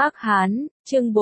Ác Hán, chương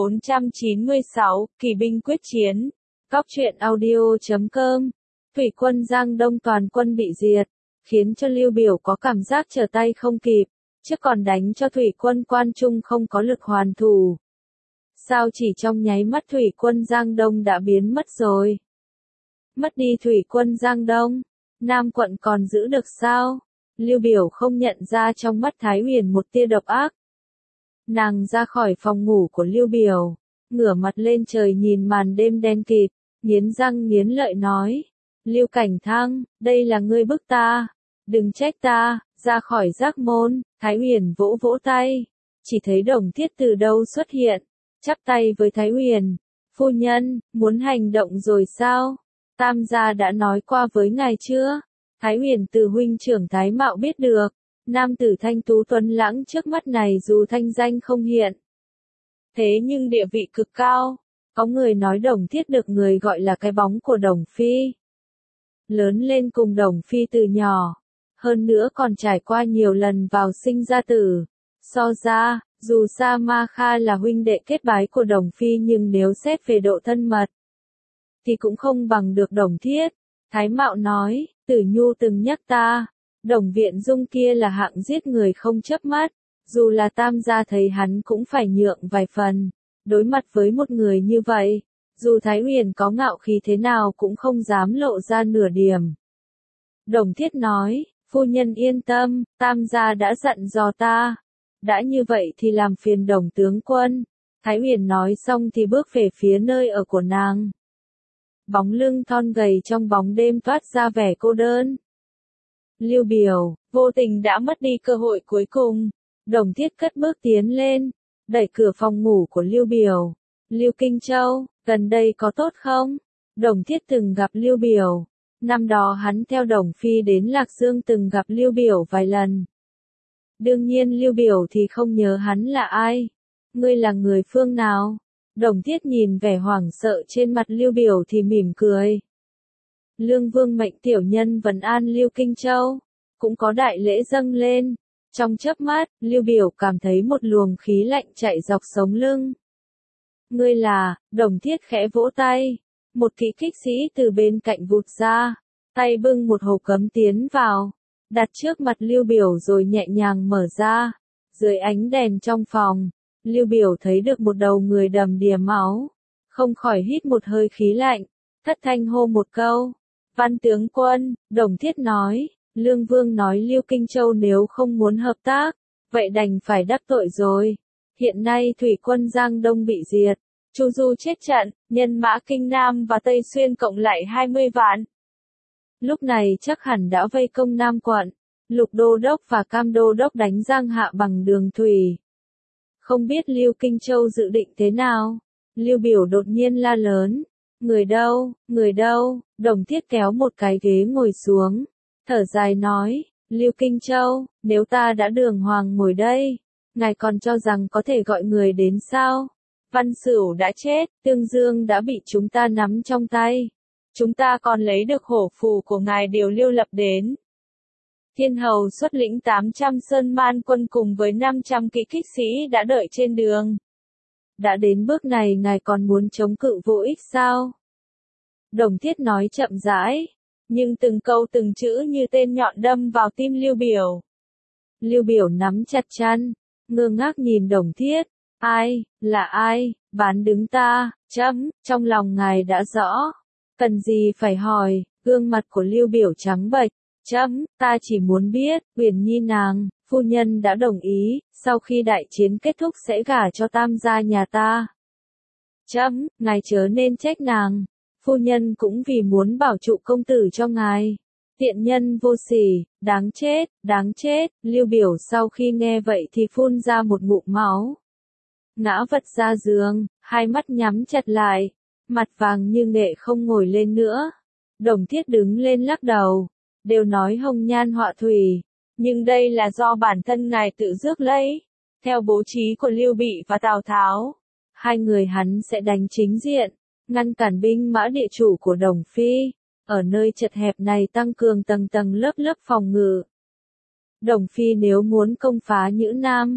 496, Kỳ binh quyết chiến. Cóc truyện audio.com. Thủy quân Giang Đông toàn quân bị diệt, khiến cho Lưu Biểu có cảm giác trở tay không kịp, chứ còn đánh cho thủy quân Quan Trung không có lực hoàn thủ. Sao chỉ trong nháy mắt thủy quân Giang Đông đã biến mất rồi? Mất đi thủy quân Giang Đông, Nam quận còn giữ được sao? Lưu Biểu không nhận ra trong mắt Thái Huyền một tia độc ác. Nàng ra khỏi phòng ngủ của Lưu Biểu, ngửa mặt lên trời nhìn màn đêm đen kịt, nghiến răng nghiến lợi nói: Lưu Cảnh Thăng, đây là ngươi bức ta, đừng trách ta, ra khỏi giác môn. Thái Huyền vỗ vỗ tay, chỉ thấy Đồng Thiết từ đâu xuất hiện, chắp tay với Thái Huyền: Phu nhân, muốn hành động rồi sao? Tam gia đã nói qua với ngài chưa? Thái Huyền từ huynh trưởng Thái Mạo biết được, nam tử thanh tú tuấn lãng trước mắt này dù thanh danh không hiện, thế nhưng địa vị cực cao. Có người nói Đồng Thiết được người gọi là cái bóng của Đồng Phi. Lớn lên cùng Đồng Phi từ nhỏ, hơn nữa còn trải qua nhiều lần vào sinh ra tử. So ra, dù Sa Ma Kha là huynh đệ kết bái của Đồng Phi nhưng nếu xét về độ thân mật, thì cũng không bằng được Đồng Thiết. Thái Mạo nói, Tử Nhu từng nhắc ta, Đồng Viện Dung kia là hạng giết người không chớp mắt, dù là tam gia thấy hắn cũng phải nhượng vài phần. Đối mặt với một người như vậy, dù Thái Huyền có ngạo khí thế nào cũng không dám lộ ra nửa điểm. Đồng Thiết nói, phu nhân yên tâm, tam gia đã dặn dò ta. Đã như vậy thì làm phiền Đồng tướng quân. Thái Huyền nói xong thì bước về phía nơi ở của nàng. Bóng lưng thon gầy trong bóng đêm toát ra vẻ cô đơn. Lưu Biểu, vô tình đã mất đi cơ hội cuối cùng. Đồng Thiết cất bước tiến lên, đẩy cửa phòng ngủ của Lưu Biểu. Lưu Kinh Châu, gần đây có tốt không? Đồng Thiết từng gặp Lưu Biểu. Năm đó hắn theo Đồng Phi đến Lạc Dương từng gặp Lưu Biểu vài lần. Đương nhiên Lưu Biểu thì không nhớ hắn là ai. Ngươi là người phương nào? Đồng Thiết nhìn vẻ hoảng sợ trên mặt Lưu Biểu thì mỉm cười. Lương Vương mệnh tiểu nhân vấn an Lưu Kinh Châu, cũng có đại lễ dâng lên. Trong chớp mắt, Lưu Biểu cảm thấy một luồng khí lạnh chạy dọc sống lưng. Ngươi là? Đồng Thiết khẽ vỗ tay. Một kỵ kích sĩ từ bên cạnh vụt ra, tay bưng một hộp cấm tiến vào, đặt trước mặt Lưu Biểu rồi nhẹ nhàng mở ra. Dưới ánh đèn trong phòng, Lưu Biểu thấy được một đầu người đầm đìa máu, không khỏi hít một hơi khí lạnh, thất thanh hô một câu. Văn tướng quân, Đồng Thiết nói, Lương Vương nói Lưu Kinh Châu nếu không muốn hợp tác, vậy đành phải đắc tội rồi. Hiện nay thủy quân Giang Đông bị diệt, Chu Du chết trận, nhân mã Kinh Nam và Tây Xuyên cộng lại 20 vạn. Lúc này chắc hẳn đã vây công Nam quận, Lục Đô Đốc và Cam Đô Đốc đánh Giang Hạ bằng đường thủy. Không biết Lưu Kinh Châu dự định thế nào? Lưu Biểu đột nhiên la lớn. Người đâu, người đâu? Đồng Thiết kéo một cái ghế ngồi xuống, thở dài nói, Lưu Kinh Châu, nếu ta đã đường hoàng ngồi đây, ngài còn cho rằng có thể gọi người đến sao? Văn Sửu đã chết, Tương Dương đã bị chúng ta nắm trong tay. Chúng ta còn lấy được hổ phù của ngài điều Lưu Lập đến. Thiên Hầu xuất lĩnh 800 Sơn Man quân cùng với 500 kỵ kích sĩ đã đợi trên đường. Đã đến bước này ngài còn muốn chống cự vô ích sao? Đồng Thiết nói chậm rãi, nhưng từng câu từng chữ như tên nhọn đâm vào tim Lưu Biểu. Lưu Biểu nắm chặt chân, ngơ ngác nhìn Đồng Thiết. Ai, là ai, bán đứng ta, trong lòng ngài đã rõ. Cần gì phải hỏi, gương mặt của Lưu Biểu trắng bệch. Ta chỉ muốn biết, Huyền Nhi nàng, phu nhân đã đồng ý, sau khi đại chiến kết thúc sẽ gả cho tam gia nhà ta. Ngài chớ nên trách nàng, phu nhân cũng vì muốn bảo trụ công tử cho ngài. Tiện nhân vô sỉ, đáng chết, đáng chết. Lưu Biểu sau khi nghe vậy thì phun ra một ngụm máu. Ngã vật ra giường, hai mắt nhắm chặt lại, mặt vàng như nghệ không ngồi lên nữa. Đồng Thiết đứng lên lắc đầu. Đều nói hồng nhan họa thủy, nhưng đây là do bản thân ngài tự rước lấy. Theo bố trí của Lưu Bị và Tào Tháo, hai người hắn sẽ đánh chính diện, ngăn cản binh mã địa chủ của Đồng Phi, ở nơi chật hẹp này tăng cường tầng tầng lớp lớp phòng ngự. Đồng Phi nếu muốn công phá Nhữ Nam,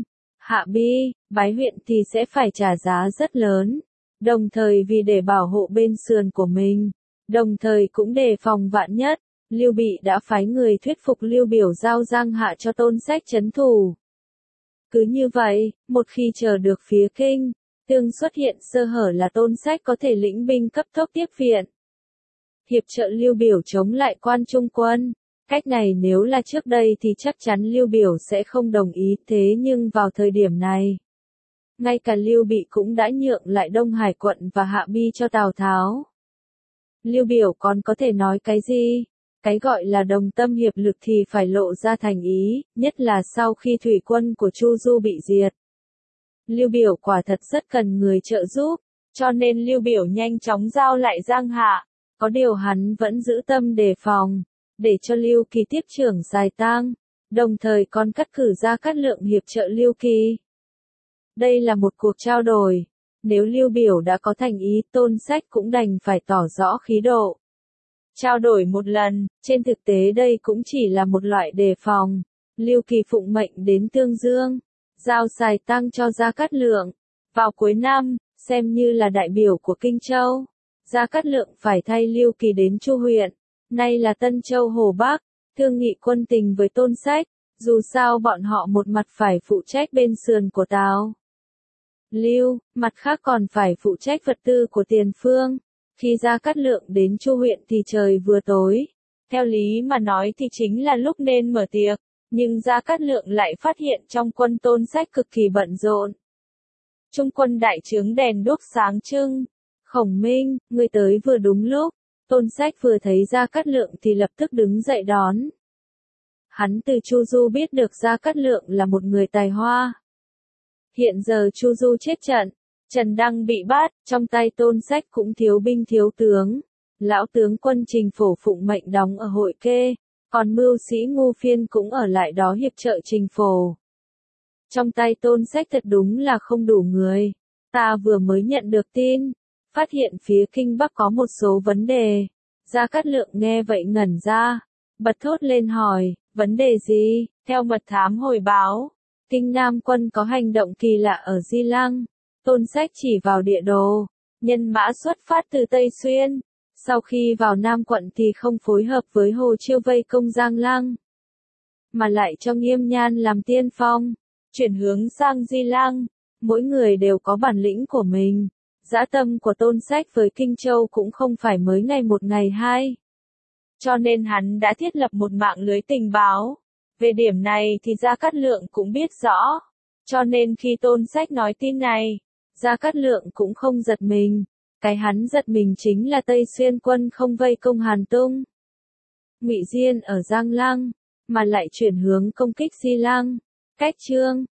Hạ Bi, Bái huyện thì sẽ phải trả giá rất lớn. Đồng thời vì để bảo hộ bên sườn của mình, đồng thời cũng đề phòng vạn nhất, Lưu Bị đã phái người thuyết phục Lưu Biểu giao Giang Hạ cho Tôn Sách trấn thủ. Cứ như vậy, một khi chờ được phía Kinh, Tương xuất hiện sơ hở là Tôn Sách có thể lĩnh binh cấp tốc tiếp viện. Hiệp trợ Lưu Biểu chống lại Quan Trung quân. Cách này nếu là trước đây thì chắc chắn Lưu Biểu sẽ không đồng ý, thế nhưng vào thời điểm này, ngay cả Lưu Bị cũng đã nhượng lại Đông Hải quận và Hạ Bi cho Tào Tháo. Lưu Biểu còn có thể nói cái gì? Cái gọi là đồng tâm hiệp lực thì phải lộ ra thành ý, nhất là sau khi thủy quân của Chu Du bị diệt. Lưu Biểu quả thật rất cần người trợ giúp, cho nên Lưu Biểu nhanh chóng giao lại Giang Hạ, có điều hắn vẫn giữ tâm đề phòng, để cho Lưu Kỳ tiếp trưởng Giài Tang, đồng thời còn cắt cử Gia Cát Lượng hiệp trợ Lưu Kỳ. Đây là một cuộc trao đổi, nếu Lưu Biểu đã có thành ý, Tôn Sách cũng đành phải tỏ rõ khí độ. Trao đổi một lần, trên thực tế đây cũng chỉ là một loại đề phòng. Lưu Kỳ phụng mệnh đến Tương Dương, giao Giài Tang cho Gia Cát Lượng. Vào cuối năm, xem như là đại biểu của Kinh Châu, Gia Cát Lượng phải thay Lưu Kỳ đến Chu huyện, nay là Tân Châu Hồ Bắc, thương nghị quân tình với Tôn Sách, dù sao bọn họ một mặt phải phụ trách bên sườn của Tào Lưu, mặt khác còn phải phụ trách vật tư của tiền phương. Khi Gia Cát Lượng đến Chu huyện thì trời vừa tối. Theo lý mà nói thì chính là lúc nên mở tiệc, nhưng Gia Cát Lượng lại phát hiện trong quân Tôn Sách cực kỳ bận rộn. Trung quân đại trướng đèn đuốc sáng trưng. Khổng Minh, ngươi tới vừa đúng lúc. Tôn Sách vừa thấy Gia Cát Lượng thì lập tức đứng dậy đón. Hắn từ Chu Du biết được Gia Cát Lượng là một người tài hoa. Hiện giờ Chu Du chết trận, Trần Đăng bị bắt, trong tay Tôn Sách cũng thiếu binh thiếu tướng. Lão tướng quân Trình Phổ phụng mệnh đóng ở Hội Kê, còn mưu sĩ Ngu Phiên cũng ở lại đó hiệp trợ Trình Phổ. Trong tay Tôn Sách thật đúng là không đủ người. Ta vừa mới nhận được tin, phát hiện phía Kinh Bắc có một số vấn đề. Gia Cát Lượng nghe vậy ngẩn ra, bật thốt lên hỏi, vấn đề gì? Theo mật thám hồi báo, Kinh Nam quân có hành động kỳ lạ ở Di Lăng. Tôn Sách chỉ vào địa đồ, nhân mã xuất phát từ Tây Xuyên, sau khi vào Nam quận thì không phối hợp với Hồ Chiêu vây công Giang Lăng, mà lại cho Nghiêm Nhan làm tiên phong, chuyển hướng sang Di Lăng. Mỗi người đều có bản lĩnh của mình. Dã tâm của Tôn Sách với Kinh Châu cũng không phải mới ngày một ngày hai. Cho nên hắn đã thiết lập một mạng lưới tình báo. Về điểm này thì Gia Cát Lượng cũng biết rõ. Cho nên khi Tôn Sách nói tin này, Gia Cát Lượng cũng không giật mình. Cái hắn giật mình chính là Tây Xuyên quân không vây công Hàn Tung, Ngụy Diên ở Giang Lăng, mà lại chuyển hướng công kích Di Lăng. Cách chương